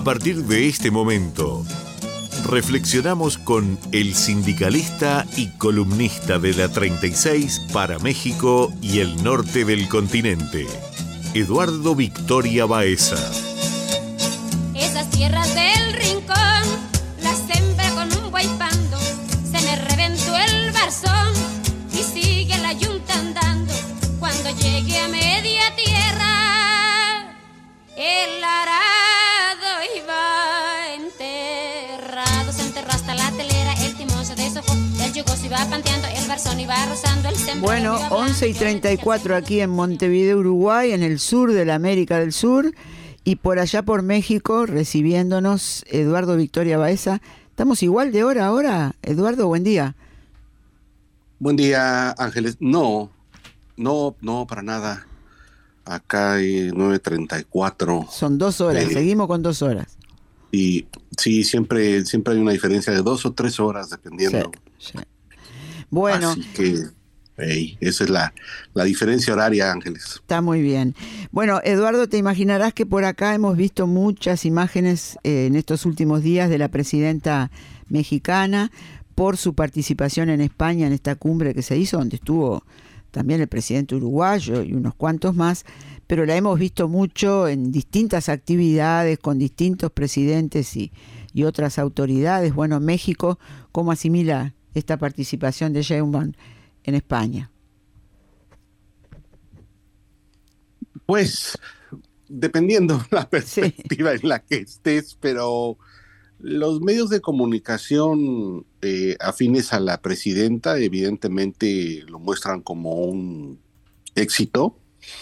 partir de este momento, reflexionamos con el sindicalista y columnista de la 36 para México y el norte del continente, Eduardo Victoria Baeza. Esas tierras del rincón las sembra con un guaypando, se me reventó el barzón y sigue la yunta andando. Cuando llegue a media tierra, el arado iba enterrado, se enterró hasta la telera, el timón se deshojó, el yugo se iba panteando, el barzón iba rozando el sembrado. Bueno, 11:34 aquí en Montevideo, Uruguay, en el sur de la América del Sur, y por allá por México, recibiéndonos Eduardo Victoria Baeza. ¿Estamos igual de hora ahora? Eduardo, buen día. Buen día, Ángeles. No, para nada. Acá hay 9:34. Son 2 horas, seguimos con 2 horas. Y sí, siempre hay una diferencia de 2 o 3 horas, dependiendo. Sí. Bueno. Así que esa es la diferencia horaria, Ángeles. Está muy bien. Bueno, Eduardo, te imaginarás que por acá hemos visto muchas imágenes en estos últimos días de la presidenta mexicana por su participación en España en esta cumbre que se hizo, donde estuvo también el presidente uruguayo y unos cuantos más, pero la hemos visto mucho en distintas actividades con distintos presidentes y otras autoridades. Bueno, México, ¿cómo asimila esta participación de Sheinbaum en España? Pues, dependiendo la perspectiva en la que estés, pero los medios de comunicación afines a la presidenta evidentemente lo muestran como un éxito.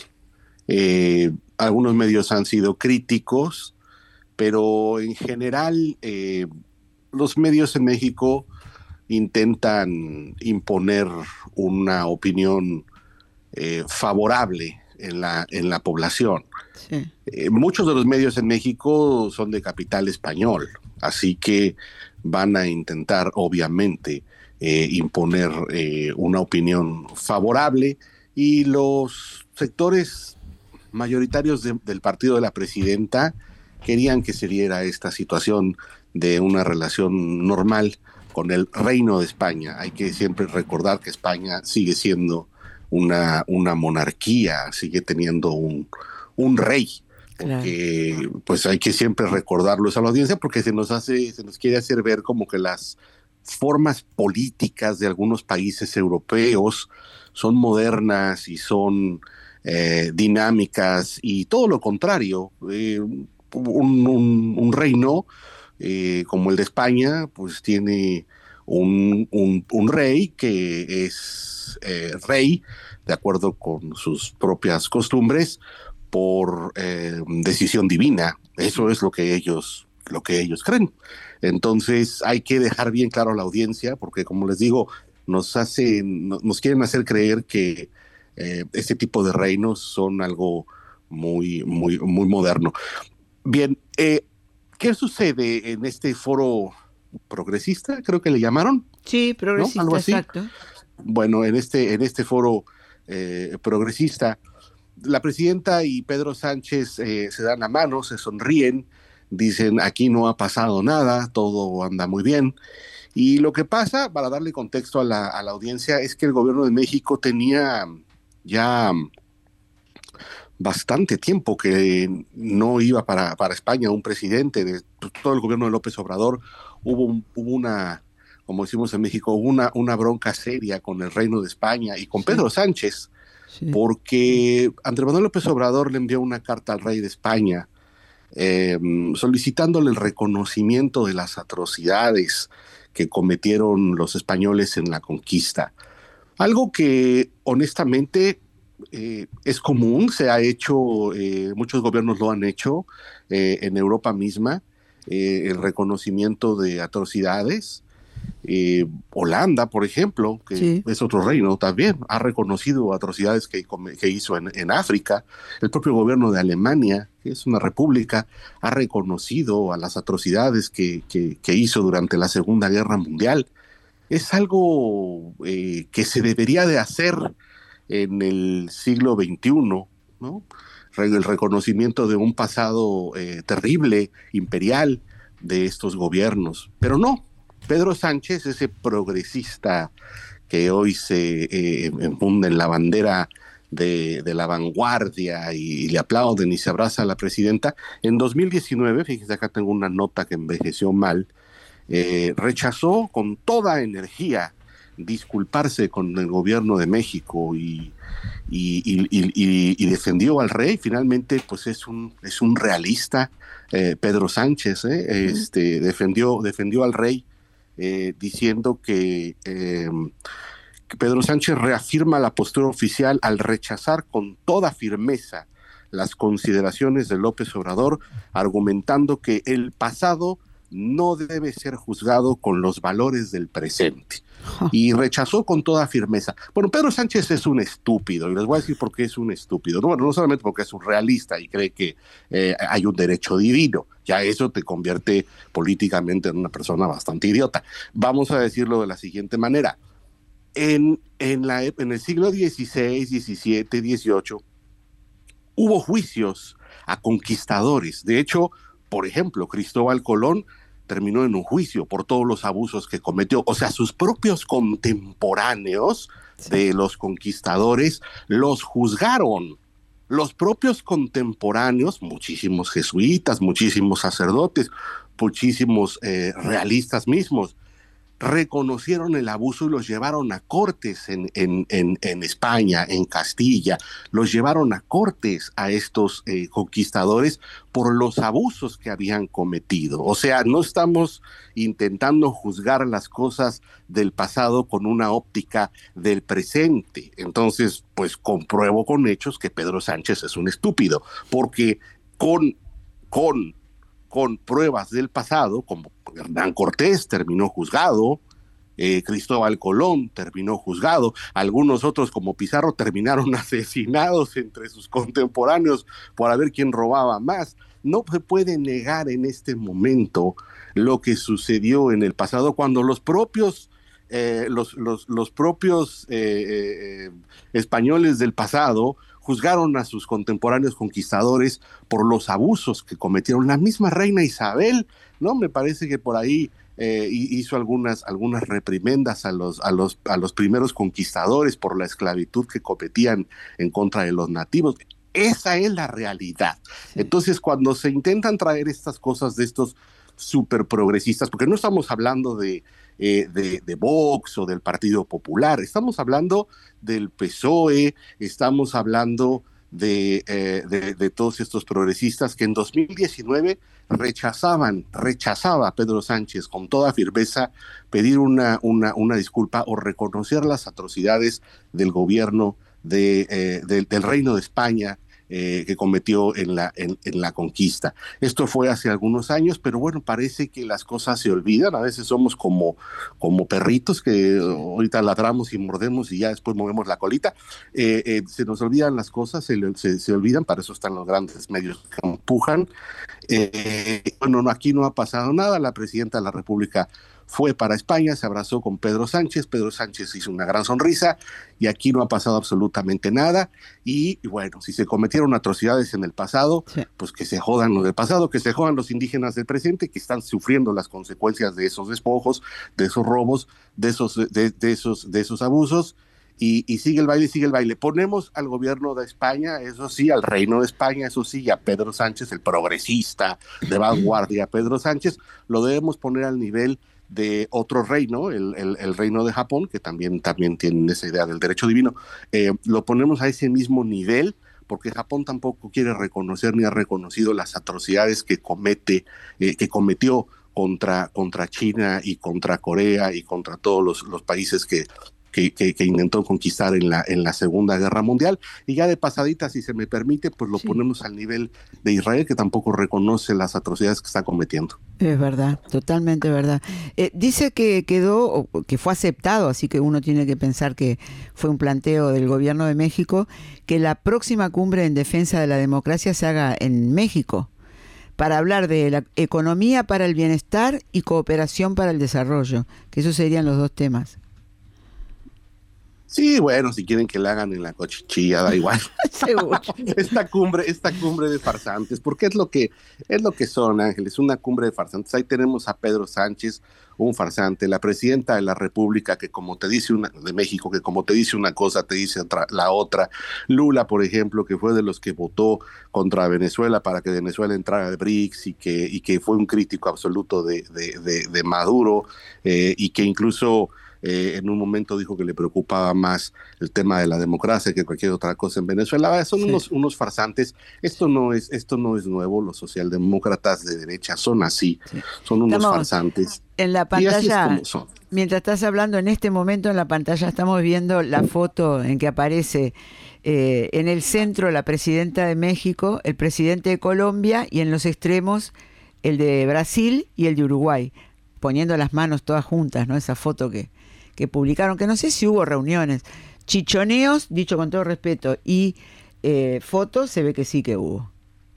Algunos medios han sido críticos, pero en general los medios en México intentan imponer una opinión favorable en la población. Sí. Muchos de los medios en México son de capital español, así que van a intentar, obviamente, imponer una opinión favorable, y los sectores mayoritarios del partido de la presidenta querían que se diera esta situación de una relación normal con el Reino de España. Hay que siempre recordar que España sigue siendo una monarquía, sigue teniendo un rey. Porque, claro, pues hay que siempre recordarlo a la audiencia, porque se nos quiere hacer ver como que las formas políticas de algunos países europeos son modernas y son dinámicas, y todo lo contrario. Un reino como el de España, pues tiene un rey que es rey de acuerdo con sus propias costumbres, por decisión divina. Eso es lo que ellos creen. Entonces hay que dejar bien claro a la audiencia, porque como les digo, nos quieren hacer creer que este tipo de reinos son algo muy, muy, muy moderno. Bien, ¿qué sucede en este foro progresista? Creo que le llamaron. Sí, progresista, ¿no? Algo así. Exacto. Bueno, en este foro progresista, la presidenta y Pedro Sánchez se dan la mano, se sonríen, dicen aquí no ha pasado nada, todo anda muy bien. Y lo que pasa, para darle contexto a la audiencia, es que el gobierno de México tenía ya bastante tiempo que no iba para España un presidente. De todo el gobierno de López Obrador hubo una, como decimos en México, una bronca seria con el Reino de España y con Pedro Sánchez. Sí. Porque Andrés Manuel López Obrador le envió una carta al rey de España solicitándole el reconocimiento de las atrocidades que cometieron los españoles en la conquista. Algo que honestamente es común, se ha hecho, muchos gobiernos lo han hecho en Europa misma, el reconocimiento de atrocidades. Holanda, por ejemplo, que es otro reino también, ha reconocido atrocidades que hizo en África. El propio gobierno de Alemania, que es una república, ha reconocido a las atrocidades que hizo durante la Segunda Guerra Mundial. Es algo que se debería de hacer en el siglo XXI, ¿no? el reconocimiento de un pasado terrible, imperial, de estos gobiernos. Pero no, Pedro Sánchez, ese progresista que hoy se enfunda en la bandera de la vanguardia y le aplauden y se abraza a la presidenta, en 2019, fíjense, acá tengo una nota que envejeció mal, rechazó con toda energía disculparse con el gobierno de México y defendió al rey. Finalmente, pues es un realista, Pedro Sánchez, defendió al rey, diciendo que Pedro Sánchez reafirma la postura oficial al rechazar con toda firmeza las consideraciones de López Obrador, argumentando que el pasado no debe ser juzgado con los valores del presente. Y rechazó con toda firmeza. Bueno, Pedro Sánchez es un estúpido, y les voy a decir por qué es un estúpido. No solamente porque es un realista y cree que hay un derecho divino, ya eso te convierte políticamente en una persona bastante idiota. Vamos a decirlo de la siguiente manera. En el siglo XVI, XVII, XVIII, hubo juicios a conquistadores. De hecho, por ejemplo, Cristóbal Colón terminó en un juicio por todos los abusos que cometió. O sea, sus propios contemporáneos de los conquistadores los juzgaron. Los propios contemporáneos, muchísimos jesuitas, muchísimos sacerdotes, muchísimos realistas mismos, reconocieron el abuso y los llevaron a cortes en España, en Castilla, los llevaron a cortes a estos conquistadores por los abusos que habían cometido. O sea, no estamos intentando juzgar las cosas del pasado con una óptica del presente. Entonces, pues compruebo con hechos que Pedro Sánchez es un estúpido, porque con pruebas del pasado, como Hernán Cortés terminó juzgado, Cristóbal Colón terminó juzgado, algunos otros como Pizarro terminaron asesinados entre sus contemporáneos por a ver quién robaba más. No se puede negar en este momento lo que sucedió en el pasado, cuando los propios españoles del pasado juzgaron a sus contemporáneos conquistadores por los abusos que cometieron. La misma reina Isabel, ¿no? Me parece que por ahí hizo algunas reprimendas a los primeros conquistadores por la esclavitud que cometían en contra de los nativos. Esa es la realidad. Entonces, cuando se intentan traer estas cosas de estos súper progresistas, porque no estamos hablando de Vox o del Partido Popular, estamos hablando del PSOE, estamos hablando de todos estos progresistas que en 2019 rechazaba a Pedro Sánchez con toda firmeza pedir una disculpa o reconocer las atrocidades del gobierno del Reino de España que cometió en la conquista. Esto fue hace algunos años, pero bueno, parece que las cosas se olvidan. A veces somos como perritos que ahorita ladramos y mordemos y ya después movemos la colita. Se nos olvidan las cosas, se olvidan, para eso están los grandes medios que empujan. Bueno, aquí no ha pasado nada. La presidenta de la República fue para España, se abrazó con Pedro Sánchez hizo una gran sonrisa y aquí no ha pasado absolutamente nada. Y bueno, si se cometieron atrocidades en el pasado, pues que se jodan los del pasado, que se jodan los indígenas del presente, que están sufriendo las consecuencias de esos despojos, de esos robos, de esos abusos. Y sigue el baile. Ponemos al gobierno de España, eso sí, al Reino de España, eso sí, a Pedro Sánchez, el progresista de vanguardia, Pedro Sánchez, lo debemos poner al nivel de otro reino, el reino de Japón, que también tienen esa idea del derecho divino. Lo ponemos a ese mismo nivel, porque Japón tampoco quiere reconocer ni ha reconocido las atrocidades que cometió contra China y contra Corea y contra todos los países que intentó conquistar en la Segunda Guerra Mundial. Y ya de pasadita, si se me permite, pues lo ponemos al nivel de Israel, que tampoco reconoce las atrocidades que está cometiendo. Es verdad, totalmente verdad. Dice que que fue aceptado, así que uno tiene que pensar que fue un planteo del gobierno de México, que la próxima cumbre en defensa de la democracia se haga en México, para hablar de la economía para el bienestar y cooperación para el desarrollo, que esos serían los dos temas. Sí, bueno, si quieren que la hagan en la Cochichilla, da igual. Seguro. Esta cumbre de farsantes, porque es lo que son, Ángeles, una cumbre de farsantes. Ahí tenemos a Pedro Sánchez, un farsante, la presidenta de la República, que como te dice de México, que como te dice una cosa, te dice la otra. Lula, por ejemplo, que fue de los que votó contra Venezuela para que Venezuela entrara al BRICS y que fue un crítico absoluto de Maduro, y que incluso en un momento dijo que le preocupaba más el tema de la democracia que cualquier otra cosa en Venezuela. Son unos farsantes. Esto no es nuevo. Los socialdemócratas de derecha son así, son unos farsantes. En la pantalla, mientras estás hablando, en este momento en la pantalla estamos viendo la foto en que aparece en el centro la presidenta de México, el presidente de Colombia y en los extremos el de Brasil y el de Uruguay, poniendo las manos todas juntas, ¿no? Esa foto que publicaron, que no sé si hubo reuniones, chichoneos, dicho con todo respeto, y fotos se ve que sí que hubo.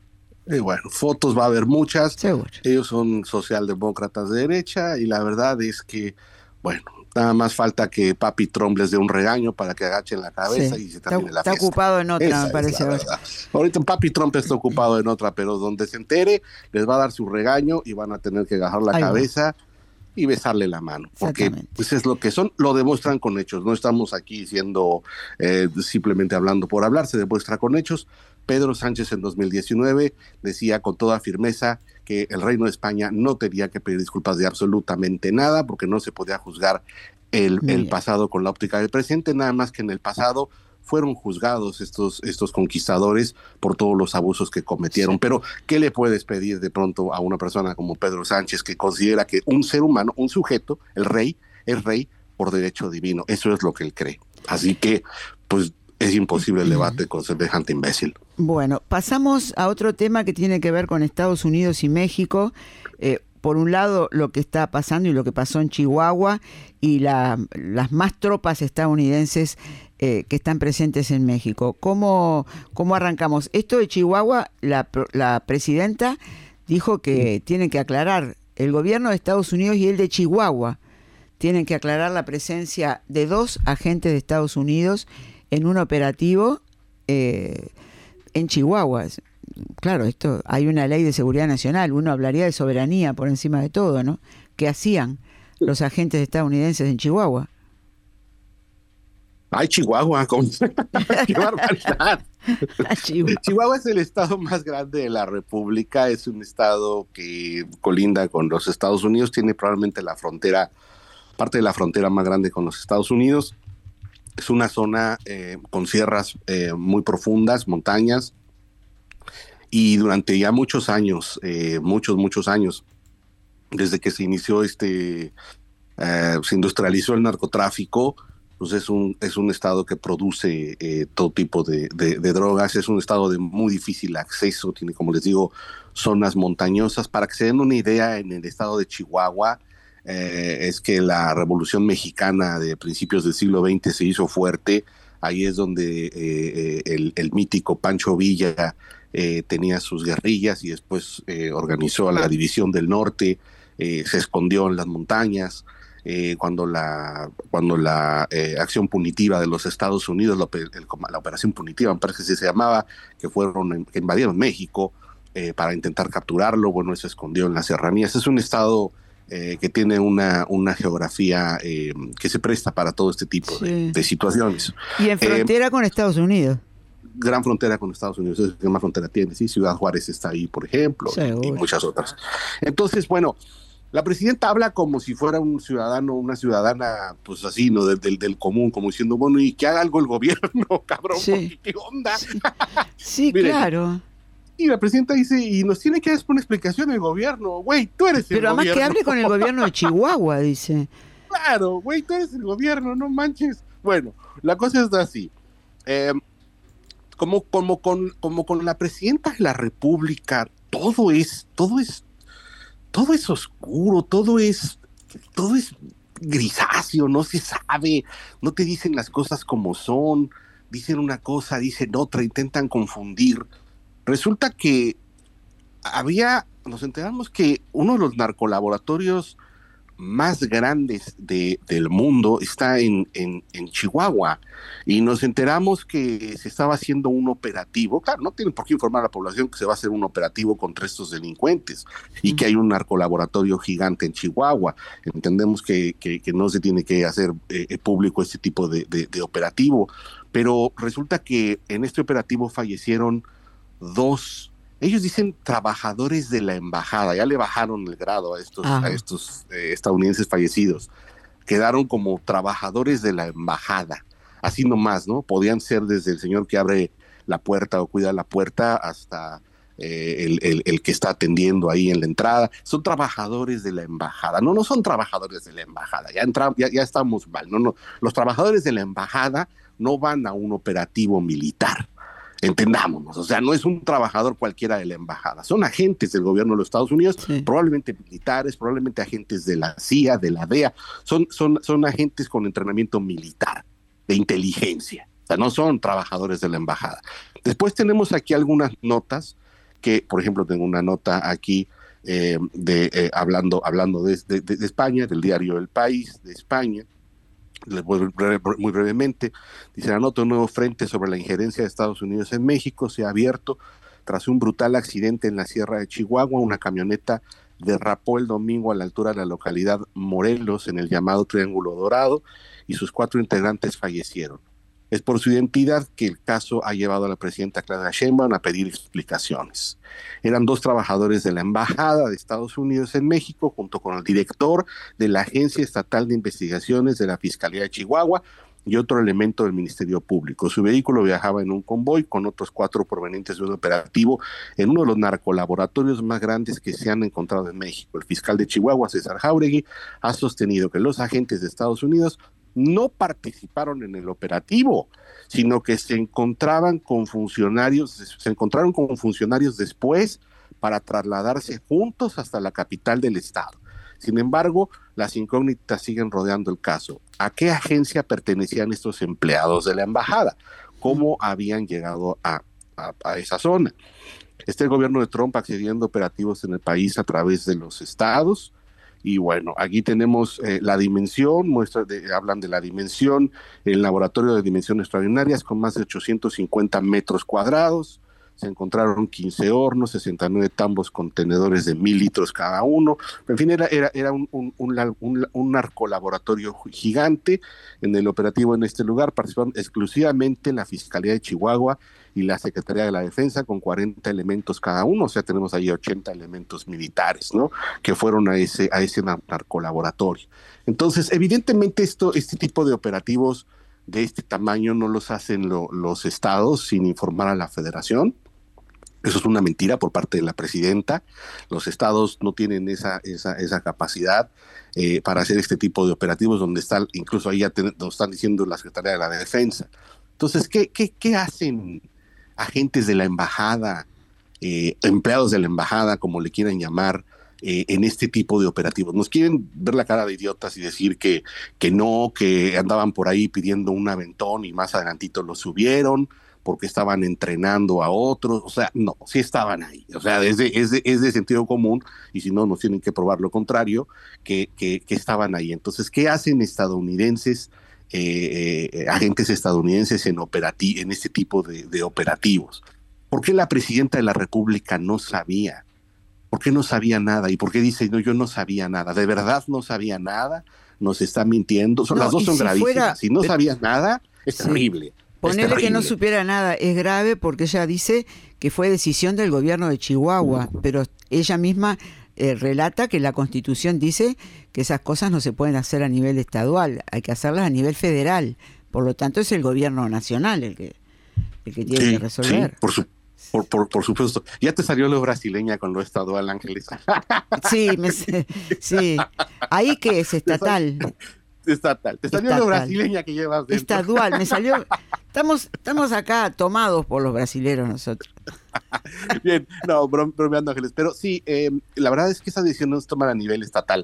Y bueno, fotos va a haber muchas. Seguro. Ellos son socialdemócratas de derecha y la verdad es que, bueno, nada más falta que Papi Trump les dé un regaño para que agachen la cabeza y se termine la fiesta. Está ocupado en otra, esa me parece. Ahorita Papi Trump está ocupado en otra, pero donde se entere les va a dar su regaño y van a tener que agajar la cabeza y besarle la mano, porque pues es lo que son, lo demuestran con hechos, no estamos aquí diciendo simplemente hablando por hablar, se demuestra con hechos. Pedro Sánchez en 2019 decía con toda firmeza que el Reino de España no tenía que pedir disculpas de absolutamente nada, porque no se podía juzgar el pasado con la óptica del presente, nada más que en el pasado fueron juzgados estos conquistadores por todos los abusos que cometieron. Sí. Pero, ¿qué le puedes pedir de pronto a una persona como Pedro Sánchez, que considera que un ser humano, un sujeto, el rey, es rey por derecho divino? Eso es lo que él cree. Así que, pues, es imposible el debate con semejante imbécil. Bueno, pasamos a otro tema que tiene que ver con Estados Unidos y México. Por un lado, lo que está pasando y lo que pasó en Chihuahua y las más tropas estadounidenses que están presentes en México. ¿Cómo arrancamos? Esto de Chihuahua, la presidenta dijo que tienen que aclarar, el gobierno de Estados Unidos y el de Chihuahua tienen que aclarar la presencia de 2 agentes de Estados Unidos en un operativo en Chihuahua. Claro, esto hay una ley de seguridad nacional, uno hablaría de soberanía por encima de todo, ¿no? ¿Qué hacían los agentes estadounidenses en Chihuahua? ¡Ay, Chihuahua! ¡Qué barbaridad! Chihuahua es el estado más grande de la República, es un estado que colinda con los Estados Unidos, tiene probablemente parte de la frontera más grande con los Estados Unidos. Es una zona con sierras muy profundas, montañas, y durante ya muchos años, muchos años, desde que se inició se industrializó el narcotráfico, pues es un estado que produce todo tipo de drogas, es un estado de muy difícil acceso, tiene, como les digo, zonas montañosas. Para que se den una idea, en el estado de Chihuahua, es que la Revolución Mexicana de principios del siglo XX se hizo fuerte. Ahí es donde el mítico Pancho Villa tenía sus guerrillas y después organizó a la División del Norte, se escondió en las montañas. Cuando la acción punitiva de los Estados Unidos, la operación punitiva, me parece que se llamaba, que invadieron México para intentar capturarlo, bueno, se escondió en las serranías. Es un estado que tiene una geografía que se presta para todo este tipo de situaciones. Y en frontera con Estados Unidos. Gran frontera con Estados Unidos, es que más frontera tiene, ¿sí? Ciudad Juárez está ahí, por ejemplo, y muchas otras. Entonces, bueno, la presidenta habla como si fuera un ciudadano, una ciudadana, pues así, ¿no? Del común, como diciendo, bueno, y que haga algo el gobierno, cabrón, ¿qué onda? Sí, miren, claro. Y la presidenta dice, y nos tiene que dar una explicación el gobierno, güey, tú eres el gobierno. Pero además que hable con el gobierno de Chihuahua, dice. Claro, güey, tú eres el gobierno, no manches. Bueno, la cosa es así. Como con la presidenta de la República, todo es oscuro, todo es grisáceo, no se sabe, no te dicen las cosas como son, dicen una cosa, dicen otra, intentan confundir. Resulta que nos enteramos que uno de los narcolaboratorios más grandes del mundo está en Chihuahua, y nos enteramos que se estaba haciendo un operativo. Claro, no tienen por qué informar a la población que se va a hacer un operativo contra estos delincuentes y que hay un narcolaboratorio gigante en Chihuahua. Entendemos que no se tiene que hacer público este tipo de operativo, pero resulta que en este operativo fallecieron 2, ellos dicen trabajadores de la embajada. Ya le bajaron el grado a estos estadounidenses fallecidos. Quedaron como trabajadores de la embajada, así nomás, ¿no? Podían ser desde el señor que abre la puerta o cuida la puerta hasta el que está atendiendo ahí en la entrada. Son trabajadores de la embajada. No son trabajadores de la embajada. Ya estamos mal. No, los trabajadores de la embajada no van a un operativo militar. Entendámonos, o sea, no es un trabajador cualquiera de la embajada, son agentes del gobierno de los Estados Unidos, sí, probablemente militares, probablemente agentes de la CIA, de la DEA, son agentes con entrenamiento militar, de inteligencia, o sea, no son trabajadores de la embajada. Después tenemos aquí algunas notas, que por ejemplo tengo una nota aquí hablando de España, del diario El País de España. Muy brevemente, dice la nota: un nuevo frente sobre la injerencia de Estados Unidos en México se ha abierto tras un brutal accidente en la Sierra de Chihuahua. Una camioneta derrapó el domingo a la altura de la localidad Morelos, en el llamado Triángulo Dorado, y sus 4 integrantes fallecieron. Es por su identidad que el caso ha llevado a la presidenta Claudia Sheinbaum a pedir explicaciones. Eran 2 trabajadores de la Embajada de Estados Unidos en México, junto con el director de la Agencia Estatal de Investigaciones de la Fiscalía de Chihuahua y otro elemento del Ministerio Público. Su vehículo viajaba en un convoy con otros 4 provenientes de un operativo en uno de los narcolaboratorios más grandes que se han encontrado en México. El fiscal de Chihuahua, César Jáuregui, ha sostenido que los agentes de Estados Unidos no participaron en el operativo, sino que se encontraron con funcionarios después para trasladarse juntos hasta la capital del estado. Sin embargo, las incógnitas siguen rodeando el caso. ¿A qué agencia pertenecían estos empleados de la embajada? ¿Cómo habían llegado a esa zona? Está el gobierno de Trump accediendo a operativos en el país a través de los estados. Y bueno, aquí tenemos la dimensión, hablan de la dimensión, el laboratorio de dimensiones extraordinarias con más de 850 metros cuadrados. Se encontraron 15 hornos, 69 tambos contenedores de 1,000 litros cada uno. En fin, era un narcolaboratorio gigante. En el operativo en este lugar participaron exclusivamente la Fiscalía de Chihuahua y la Secretaría de la Defensa, con 40 elementos cada uno. O sea, tenemos ahí 80 elementos militares, ¿no?, que fueron a ese narcolaboratorio. Entonces, evidentemente este tipo de operativos de este tamaño no los hacen los estados sin informar a la Federación. Eso es una mentira por parte de la presidenta. Los estados no tienen esa capacidad para hacer este tipo de operativos, donde está, incluso ahí ya nos están diciendo la Secretaría de la Defensa. Entonces, ¿qué hacen agentes de la embajada, empleados de la embajada, como le quieran llamar, en este tipo de operativos? Nos quieren ver la cara de idiotas y decir que no, que andaban por ahí pidiendo un aventón y más adelantito lo subieron porque estaban entrenando a otros. O sea, no, sí estaban ahí. O sea, es de sentido común, y si no, nos tienen que probar lo contrario, que estaban ahí. Entonces, ¿qué hacen estadounidenses, agentes estadounidenses en este tipo de operativos? ¿Por qué la presidenta de la República no sabía? ¿Por qué no sabía nada? ¿Y por qué dice, no, yo no sabía nada? ¿De verdad no sabía nada? ¿Nos está mintiendo? Las dos son gravísimas. Si no sabía nada, es terrible. Ponerle que no supiera nada es grave, porque ella dice que fue decisión del gobierno de Chihuahua, pero ella misma relata que la Constitución dice que esas cosas no se pueden hacer a nivel estadual, hay que hacerlas a nivel federal. Por lo tanto, es el gobierno nacional el que tiene que resolver. Sí, por supuesto. Ya te salió lo brasileña con lo estadual, Ángeles. Sí, sí. ¿Ahí qué es? Estatal. Estatal. Te salió lo brasileña que llevas dentro. Estadual, me salió. Estamos acá tomados por los brasileros nosotros. Bien, no, bromeando, Ángeles. Pero sí, la verdad es que esa decisión no se toma a nivel estatal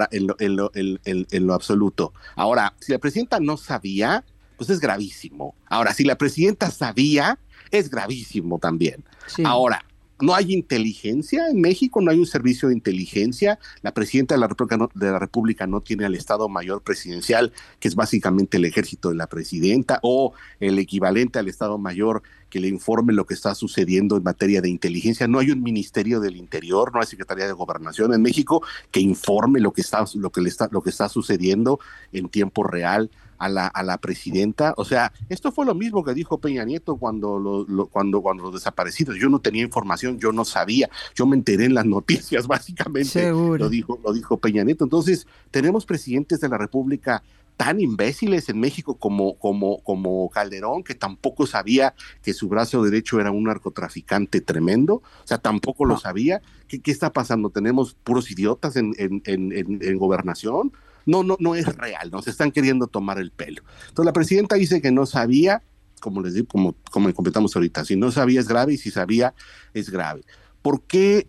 en lo absoluto. Ahora, si la presidenta no sabía, pues es gravísimo. Ahora, si la presidenta sabía, es gravísimo también. Sí. Ahora, no hay inteligencia en México, no hay un servicio de inteligencia. La presidenta de la República no tiene al Estado Mayor Presidencial, que es básicamente el ejército de la presidenta, o el equivalente al Estado Mayor que le informe lo que está sucediendo en materia de inteligencia. No hay un Ministerio del Interior, no hay Secretaría de Gobernación en México que informe lo que está sucediendo en tiempo real a la presidenta. O sea, esto fue lo mismo que dijo Peña Nieto cuando los desaparecidos. Yo no tenía información, yo no sabía, yo me enteré en las noticias, básicamente. Seguro. Lo dijo Peña Nieto. Entonces, tenemos presidentes de la República tan imbéciles en México como Calderón, que tampoco sabía que su brazo derecho era un narcotraficante tremendo, o sea, tampoco lo sabía. ¿Qué está pasando? ¿Tenemos puros idiotas en gobernación? No es real, nos están queriendo tomar el pelo. Entonces la presidenta dice que no sabía, como les digo, como comentamos ahorita, si no sabía es grave y si sabía es grave. ¿Por qué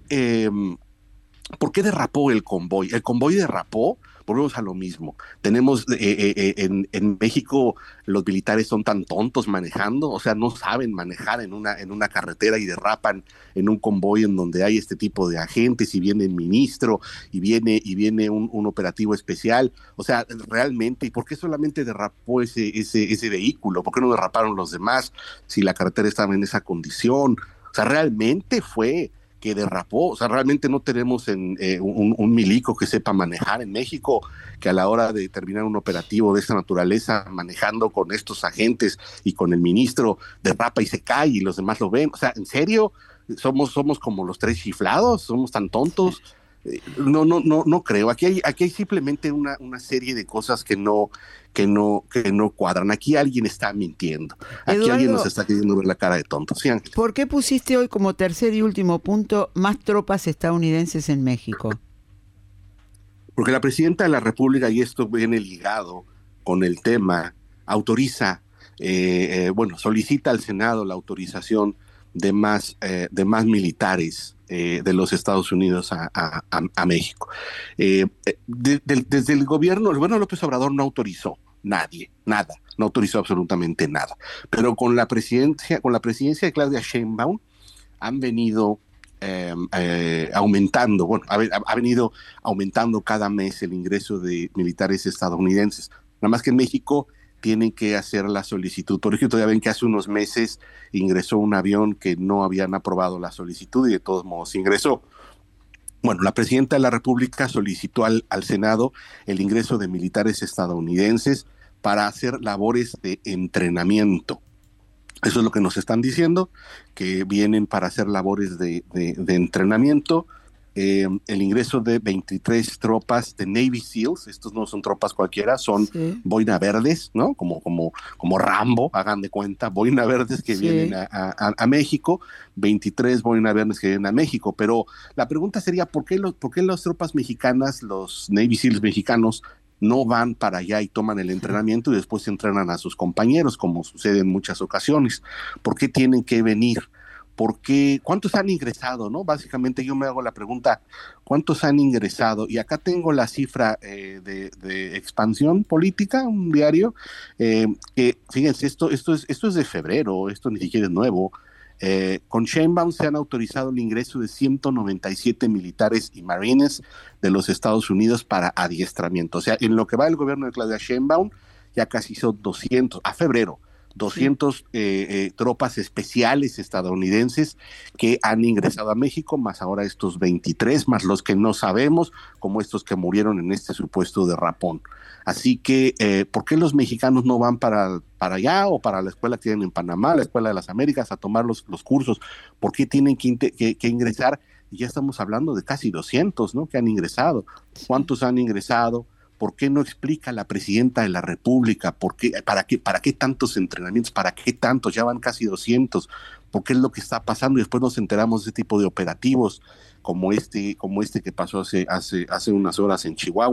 derrapó el convoy? El convoy derrapó, volvemos a lo mismo. Tenemos en México los militares son tan tontos manejando, o sea, no saben manejar en una carretera y derrapan en un convoy en donde hay este tipo de agentes y viene el ministro y viene un operativo especial. O sea, realmente, ¿y por qué solamente derrapó ese vehículo? ¿Por qué no derraparon los demás si la carretera estaba en esa condición? O sea, realmente fue que derrapó. O sea, realmente no tenemos un milico que sepa manejar en México, que a la hora de terminar un operativo de esta naturaleza, manejando con estos agentes y con el ministro, derrapa y se cae y los demás lo ven. O sea, ¿en serio? ¿Somos como los tres chiflados? ¿Somos tan tontos? No creo. Aquí hay simplemente una serie de cosas que no cuadran. Aquí alguien está mintiendo. Aquí Eduardo, alguien nos está queriendo ver la cara de tontos. ¿Sí, Ángel? ¿Por qué pusiste hoy como tercer y último punto más tropas estadounidenses en México? Porque la presidenta de la República, y esto viene ligado con el tema, solicita al Senado la autorización de más militares de los Estados Unidos a México. Desde el gobierno López Obrador no autorizó nada, no autorizó absolutamente nada. Pero con la presidencia de Claudia Sheinbaum han venido aumentando, ha venido aumentando cada mes el ingreso de militares estadounidenses. Nada más que en México tienen que hacer la solicitud. Por ejemplo, ya ven que hace unos meses ingresó un avión que no habían aprobado la solicitud y de todos modos ingresó. Bueno, la presidenta de la República solicitó al Senado el ingreso de militares estadounidenses para hacer labores de entrenamiento. Eso es lo que nos están diciendo, que vienen para hacer labores de entrenamiento. El ingreso de 23 tropas de Navy SEALs, estos no son tropas cualquiera, son boina verdes, ¿no? Como Rambo, hagan de cuenta, boina verdes que vienen a México, 23 boina verdes que vienen a México. Pero la pregunta sería, ¿por qué las tropas mexicanas, los Navy SEALs mexicanos, no van para allá y toman el entrenamiento y después entrenan a sus compañeros, como sucede en muchas ocasiones? ¿Por qué tienen que venir? Porque ¿cuántos han ingresado? ¿No? Básicamente yo me hago la pregunta, ¿cuántos han ingresado? Y acá tengo la cifra de Expansión Política, un diario, que fíjense, esto es de febrero, esto ni siquiera es nuevo. Con Sheinbaum se han autorizado el ingreso de 197 militares y marines de los Estados Unidos para adiestramiento. O sea, en lo que va el gobierno de Claudia Sheinbaum, ya casi son 200, a febrero, 200 tropas especiales estadounidenses que han ingresado a México, más ahora estos 23, más los que no sabemos, como estos que murieron en este supuesto derrapón. Así que, ¿por qué los mexicanos no van para allá o para la escuela que tienen en Panamá, la Escuela de las Américas, a tomar los cursos? ¿Por qué tienen que ingresar? Y ya estamos hablando de casi 200, ¿no?, que han ingresado. ¿Cuántos han ingresado? ¿Por qué no explica la presidenta de la República? ¿Para qué tantos entrenamientos? ¿Para qué tantos? Ya van casi 200. ¿Por qué es lo que está pasando? Y después nos enteramos de este tipo de operativos como este que pasó hace unas horas en Chihuahua.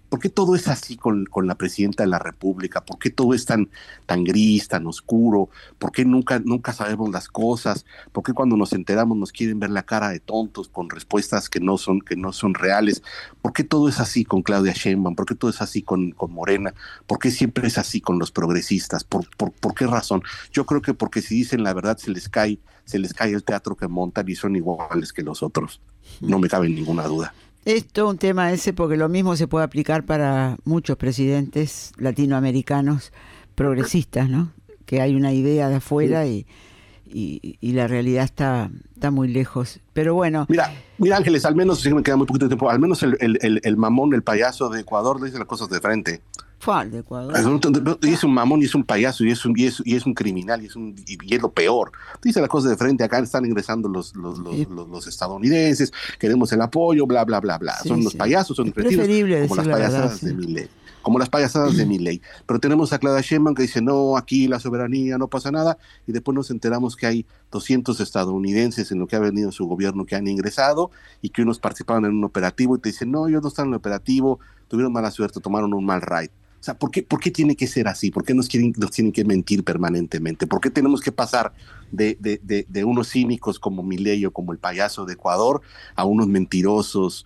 ¿Por qué todo es así con la presidenta de la República? ¿Por qué todo es tan gris, tan oscuro? ¿Por qué nunca sabemos las cosas? ¿Por qué cuando nos enteramos nos quieren ver la cara de tontos con respuestas que no son reales? ¿Por qué todo es así con Claudia Sheinbaum? ¿Por qué todo es así con Morena? ¿Por qué siempre es así con los progresistas? ¿Por qué razón? Yo creo que porque si dicen la verdad se les cae el teatro que montan y son iguales que los otros. No me cabe ninguna duda. Es todo un tema ese, porque lo mismo se puede aplicar para muchos presidentes latinoamericanos progresistas, ¿no? Que hay una idea de afuera y la realidad está muy lejos. Pero bueno. Mira Ángeles, al menos, si me queda muy poquito tiempo, al menos el mamón, el payaso de Ecuador dice las cosas de frente. ¿Cuál de Ecuador? Y es un mamón, y es un payaso, y es un criminal, y es lo peor. Dice las cosas de frente. Acá están ingresando los estadounidenses, queremos el apoyo, bla, bla, bla, bla. Sí, son los payasos, son preferibles como las payasadas de Milei. Como las payasadas de Milei. Pero tenemos a Claudia Sheinbaum que dice, no, aquí la soberanía, no pasa nada, y después nos enteramos que hay 200 estadounidenses en lo que ha venido su gobierno que han ingresado, y que unos participaron en un operativo, y te dicen, no, ellos no están en el operativo, tuvieron mala suerte, tomaron un mal ride. O sea, ¿por qué tiene que ser así? ¿Por qué nos tienen que mentir permanentemente? ¿Por qué tenemos que pasar de unos cínicos como Milei o como el payaso de Ecuador a unos mentirosos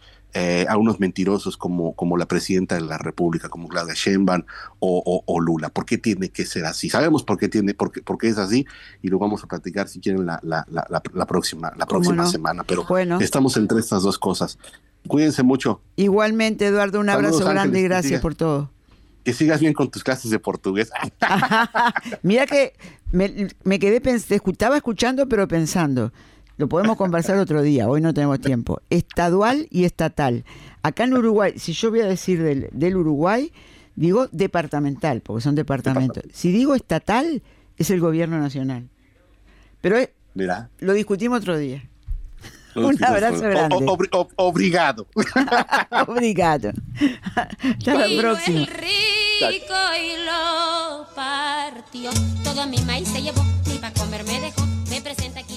como la presidenta de la República, como Claudia Sheinbaum o Lula? ¿Por qué tiene que ser así? Sabemos por qué es así, y lo vamos a platicar si quieren la próxima semana, pero bueno, estamos entre estas dos cosas. Cuídense mucho. Igualmente, Eduardo, un abrazo grande y gracias por todo. Que sigas bien con tus clases de portugués. Mira que me quedé estaba escuchando, pero pensando. Lo podemos conversar otro día, hoy no tenemos tiempo. Estadual y estatal. Acá en Uruguay, si yo voy a decir del Uruguay, digo departamental, porque son departamentos. Si digo estatal, es el gobierno nacional. Pero lo discutimos otro día. Un abrazo grande. Obrigado. Obrigado. Hasta la próxima. El rico y lo partió. Todo mi maíz se llevó, ni para comer me dejó. Me presenta